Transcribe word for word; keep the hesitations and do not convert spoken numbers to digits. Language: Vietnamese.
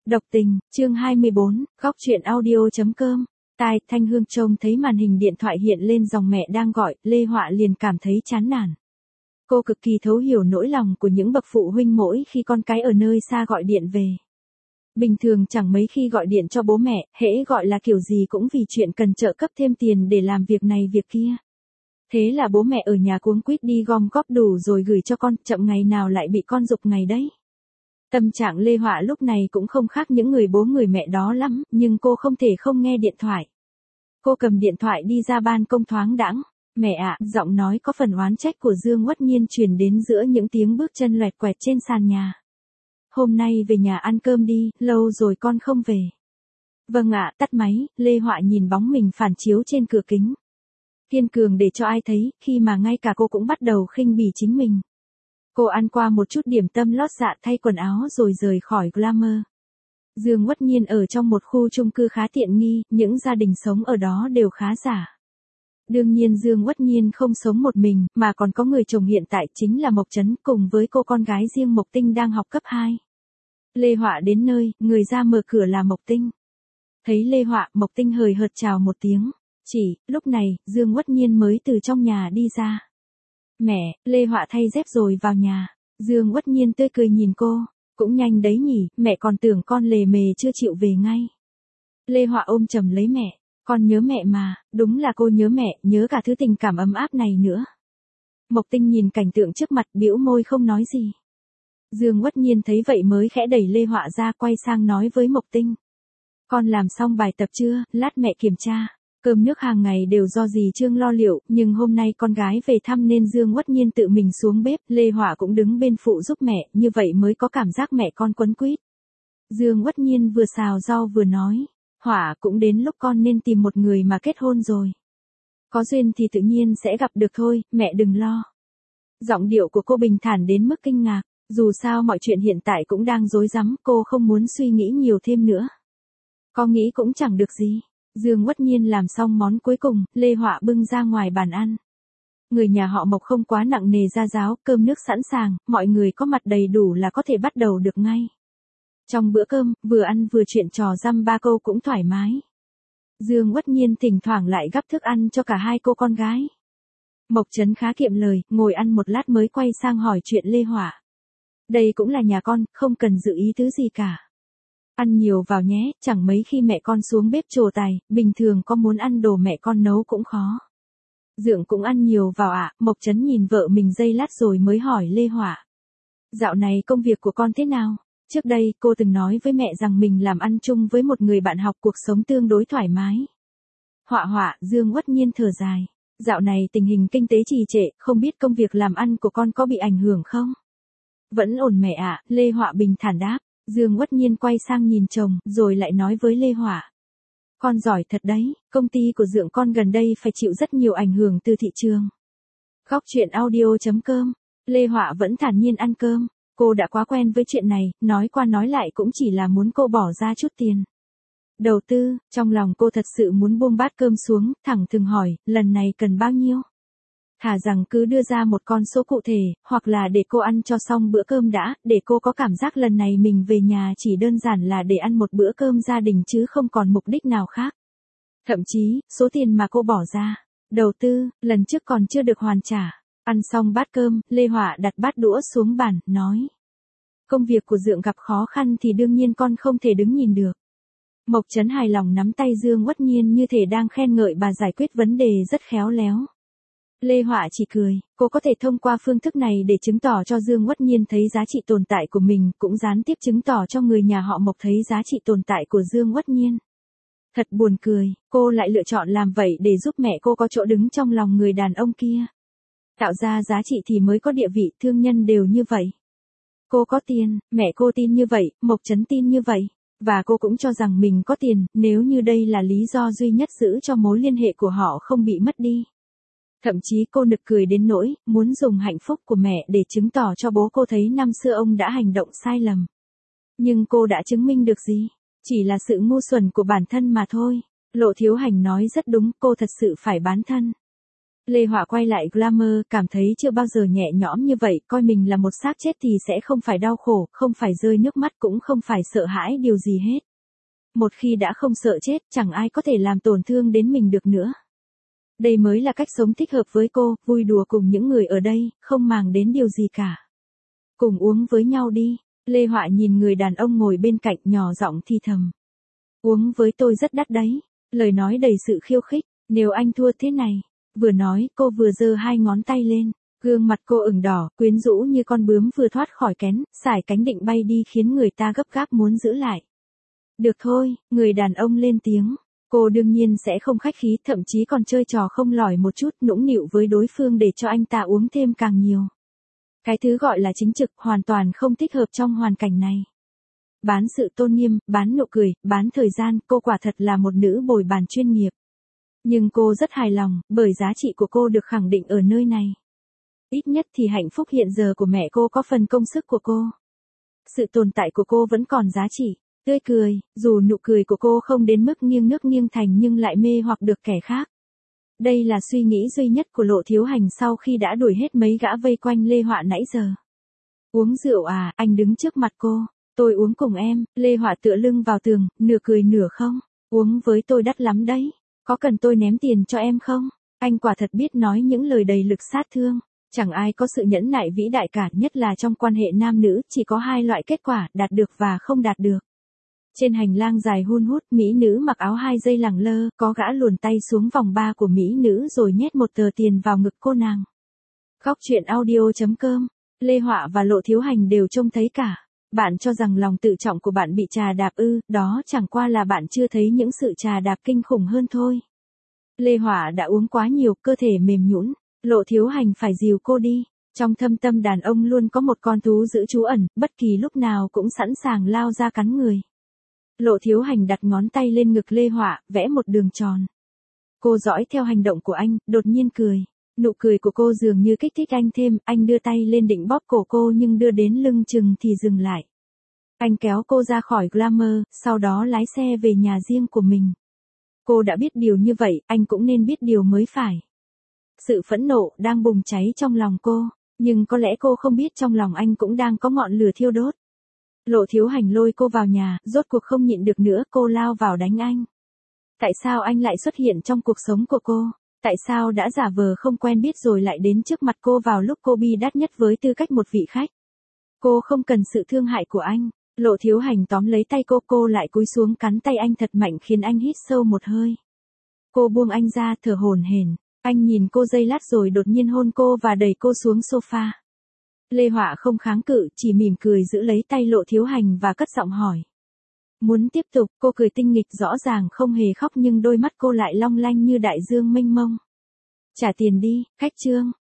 Độc tình, chương hai mươi bốn, góc truyện audio.com. Tai, Thanh Hương trông thấy màn hình điện thoại hiện lên dòng mẹ đang gọi, Lê Họa liền cảm thấy chán nản. Cô cực kỳ thấu hiểu nỗi lòng của những bậc phụ huynh mỗi khi con cái ở nơi xa gọi điện về. Bình thường chẳng mấy khi gọi điện cho bố mẹ, hễ gọi là kiểu gì cũng vì chuyện cần trợ cấp thêm tiền để làm việc này việc kia. Thế là bố mẹ ở nhà cuống quýt đi gom góp đủ rồi gửi cho con, chậm ngày nào lại bị con giục ngày đấy. Tâm trạng Lê Họa lúc này cũng không khác những người bố người mẹ đó lắm, nhưng cô không thể không nghe điện thoại. Cô cầm điện thoại đi ra ban công thoáng đãng. Mẹ ạ, giọng nói có phần oán trách của Dương Uất Nhiên truyền đến giữa những tiếng bước chân loẹt quẹt trên sàn nhà. Hôm nay về nhà ăn cơm đi, lâu rồi con không về. Vâng ạ, tắt máy, Lê Họa nhìn bóng mình phản chiếu trên cửa kính. Kiên cường để cho ai thấy, khi mà ngay cả cô cũng bắt đầu khinh bỉ chính mình. Cô ăn qua một chút điểm tâm lót dạ thay quần áo rồi rời khỏi Glamour. Dương Uất Nhiên ở trong một khu chung cư khá tiện nghi, những gia đình sống ở đó đều khá giả. Đương nhiên Dương Uất Nhiên không sống một mình, mà còn có người chồng hiện tại chính là Mộc Trấn cùng với cô con gái riêng Mộc Tinh đang học cấp hai. Lê Họa đến nơi, người ra mở cửa là Mộc Tinh. Thấy Lê Họa, Mộc Tinh hời hợt chào một tiếng. Chỉ, lúc này, Dương Uất Nhiên mới từ trong nhà đi ra. Mẹ, Lê Họa thay dép rồi vào nhà. Dương Uất Nhiên tươi cười nhìn cô. Cũng nhanh đấy nhỉ, mẹ còn tưởng con lề mề chưa chịu về ngay. Lê Họa ôm chầm lấy mẹ. Con nhớ mẹ mà, đúng là cô nhớ mẹ, nhớ cả thứ tình cảm ấm áp này nữa. Mộc Tinh nhìn cảnh tượng trước mặt bĩu môi không nói gì. Dương Uất Nhiên thấy vậy mới khẽ đẩy Lê Họa ra quay sang nói với Mộc Tinh. Con làm xong bài tập chưa, lát mẹ kiểm tra. Cơm nước hàng ngày đều do dì Trương lo liệu, nhưng hôm nay con gái về thăm nên Dương Uất Nhiên tự mình xuống bếp, Lê Họa cũng đứng bên phụ giúp mẹ, như vậy mới có cảm giác mẹ con quấn quýt. Dương Uất Nhiên vừa xào rau vừa nói, Họa cũng đến lúc con nên tìm một người mà kết hôn rồi. Có duyên thì tự nhiên sẽ gặp được thôi, mẹ đừng lo. Giọng điệu của cô bình thản đến mức kinh ngạc, dù sao mọi chuyện hiện tại cũng đang rối rắm, cô không muốn suy nghĩ nhiều thêm nữa. Có nghĩ cũng chẳng được gì. Dương Uất Nhiên làm xong món cuối cùng, Lê Họa bưng ra ngoài bàn ăn. Người nhà họ Mộc không quá nặng nề gia giáo, cơm nước sẵn sàng, mọi người có mặt đầy đủ là có thể bắt đầu được ngay. Trong bữa cơm, vừa ăn vừa chuyện trò dăm ba câu cũng thoải mái. Dương Uất Nhiên thỉnh thoảng lại gắp thức ăn cho cả hai cô con gái. Mộc Trấn khá kiệm lời, ngồi ăn một lát mới quay sang hỏi chuyện Lê Họa. Đây cũng là nhà con, không cần dự ý thứ gì cả. Ăn nhiều vào nhé, chẳng mấy khi mẹ con xuống bếp trổ tài, bình thường có muốn ăn đồ mẹ con nấu cũng khó. Dượng cũng ăn nhiều vào ạ, à, Mộc Trấn nhìn vợ mình giây lát rồi mới hỏi Lê Họa. Dạo này công việc của con thế nào? Trước đây, cô từng nói với mẹ rằng mình làm ăn chung với một người bạn học cuộc sống tương đối thoải mái. Họa họa, Dương Uất Nhiên thở dài. Dạo này tình hình kinh tế trì trệ, không biết công việc làm ăn của con có bị ảnh hưởng không? Vẫn ổn mẹ ạ, à, Lê Họa bình thản đáp. Dương Uất Nhiên quay sang nhìn chồng, rồi lại nói với Lê Họa. Con giỏi thật đấy, công ty của dượng con gần đây phải chịu rất nhiều ảnh hưởng từ thị trường. Góc truyện audio.com, Lê Họa vẫn thản nhiên ăn cơm, cô đã quá quen với chuyện này, nói qua nói lại cũng chỉ là muốn cô bỏ ra chút tiền. Đầu tư, trong lòng cô thật sự muốn buông bát cơm xuống, thẳng thừng hỏi, lần này cần bao nhiêu? Thà rằng cứ đưa ra một con số cụ thể, hoặc là để cô ăn cho xong bữa cơm đã, để cô có cảm giác lần này mình về nhà chỉ đơn giản là để ăn một bữa cơm gia đình chứ không còn mục đích nào khác. Thậm chí, số tiền mà cô bỏ ra, đầu tư, lần trước còn chưa được hoàn trả. Ăn xong bát cơm, Lê Họa đặt bát đũa xuống bàn, nói. Công việc của dượng gặp khó khăn thì đương nhiên con không thể đứng nhìn được. Mộc Trấn hài lòng nắm tay Dương Uất Nhiên như thể đang khen ngợi bà giải quyết vấn đề rất khéo léo. Lê Họa chỉ cười, cô có thể thông qua phương thức này để chứng tỏ cho Dương Uất Nhiên thấy giá trị tồn tại của mình, cũng gián tiếp chứng tỏ cho người nhà họ Mộc thấy giá trị tồn tại của Dương Uất Nhiên. Thật buồn cười, cô lại lựa chọn làm vậy để giúp mẹ cô có chỗ đứng trong lòng người đàn ông kia. Tạo ra giá trị thì mới có địa vị, thương nhân đều như vậy. Cô có tiền, mẹ cô tin như vậy, Mộc Trấn tin như vậy. Và cô cũng cho rằng mình có tiền, nếu như đây là lý do duy nhất giữ cho mối liên hệ của họ không bị mất đi. Thậm chí cô nực cười đến nỗi, muốn dùng hạnh phúc của mẹ để chứng tỏ cho bố cô thấy năm xưa ông đã hành động sai lầm. Nhưng cô đã chứng minh được gì? Chỉ là sự ngu xuẩn của bản thân mà thôi. Lộ Thiếu Hành nói rất đúng, cô thật sự phải bán thân. Lê Họa quay lại Glamour, cảm thấy chưa bao giờ nhẹ nhõm như vậy, coi mình là một xác chết thì sẽ không phải đau khổ, không phải rơi nước mắt cũng không phải sợ hãi điều gì hết. Một khi đã không sợ chết, chẳng ai có thể làm tổn thương đến mình được nữa. Đây mới là cách sống thích hợp với cô, vui đùa cùng những người ở đây, không màng đến điều gì cả. Cùng uống với nhau đi, Lê Họa nhìn người đàn ông ngồi bên cạnh nhỏ giọng thì thầm. Uống với tôi rất đắt đấy, lời nói đầy sự khiêu khích, nếu anh thua thế này. Vừa nói, cô vừa giơ hai ngón tay lên, gương mặt cô ửng đỏ, quyến rũ như con bướm vừa thoát khỏi kén, sải cánh định bay đi khiến người ta gấp gáp muốn giữ lại. Được thôi, người đàn ông lên tiếng. Cô đương nhiên sẽ không khách khí, thậm chí còn chơi trò không lòi một chút, nũng nịu với đối phương để cho anh ta uống thêm càng nhiều. Cái thứ gọi là chính trực hoàn toàn không thích hợp trong hoàn cảnh này. Bán sự tôn nghiêm, bán nụ cười, bán thời gian, cô quả thật là một nữ bồi bàn chuyên nghiệp. Nhưng cô rất hài lòng, bởi giá trị của cô được khẳng định ở nơi này. Ít nhất thì hạnh phúc hiện giờ của mẹ cô có phần công sức của cô. Sự tồn tại của cô vẫn còn giá trị. Tươi cười, dù nụ cười của cô không đến mức nghiêng nước nghiêng thành nhưng lại mê hoặc được kẻ khác. Đây là suy nghĩ duy nhất của Lộ Thiếu Hành sau khi đã đuổi hết mấy gã vây quanh Lê Họa nãy giờ. Uống rượu à, anh đứng trước mặt cô. Tôi uống cùng em, Lê Họa tựa lưng vào tường, nửa cười nửa không. Uống với tôi đắt lắm đấy. Có cần tôi ném tiền cho em không? Anh quả thật biết nói những lời đầy lực sát thương. Chẳng ai có sự nhẫn nại vĩ đại cả, nhất là trong quan hệ nam nữ, chỉ có hai loại kết quả, đạt được và không đạt được. Trên hành lang dài hun hút, mỹ nữ mặc áo hai dây lẳng lơ, có gã luồn tay xuống vòng ba của mỹ nữ rồi nhét một tờ tiền vào ngực cô nàng. Góc truyện audio chấm com, Lê Họa và Lộ Thiếu Hành đều trông thấy cả. Bạn cho rằng lòng tự trọng của bạn bị trà đạp ư, đó chẳng qua là bạn chưa thấy những sự trà đạp kinh khủng hơn thôi. Lê Họa đã uống quá nhiều, cơ thể mềm nhũn, Lộ Thiếu Hành phải dìu cô đi. Trong thâm tâm đàn ông luôn có một con thú giữ trú ẩn, bất kỳ lúc nào cũng sẵn sàng lao ra cắn người. Lộ Thiếu Hành đặt ngón tay lên ngực Lê Họa, vẽ một đường tròn. Cô dõi theo hành động của anh, đột nhiên cười. Nụ cười của cô dường như kích thích anh thêm, anh đưa tay lên định bóp cổ cô nhưng đưa đến lưng chừng thì dừng lại. Anh kéo cô ra khỏi Glamour, sau đó lái xe về nhà riêng của mình. Cô đã biết điều như vậy, anh cũng nên biết điều mới phải. Sự phẫn nộ đang bùng cháy trong lòng cô, nhưng có lẽ cô không biết trong lòng anh cũng đang có ngọn lửa thiêu đốt. Lộ Thiếu Hành lôi cô vào nhà, rốt cuộc không nhịn được nữa, cô lao vào đánh anh. Tại sao anh lại xuất hiện trong cuộc sống của cô? Tại sao đã giả vờ không quen biết rồi lại đến trước mặt cô vào lúc cô bi đát nhất với tư cách một vị khách? Cô không cần sự thương hại của anh. Lộ Thiếu Hành tóm lấy tay cô, cô lại cúi xuống cắn tay anh thật mạnh khiến anh hít sâu một hơi. Cô buông anh ra, thở hổn hển. Anh nhìn cô giây lát rồi đột nhiên hôn cô và đẩy cô xuống sofa. Lê Họa không kháng cự, chỉ mỉm cười giữ lấy tay Lộ Thiếu Hành và cất giọng hỏi. Muốn tiếp tục, cô cười tinh nghịch, rõ ràng không hề khóc nhưng đôi mắt cô lại long lanh như đại dương mênh mông. Trả tiền đi, khách trương.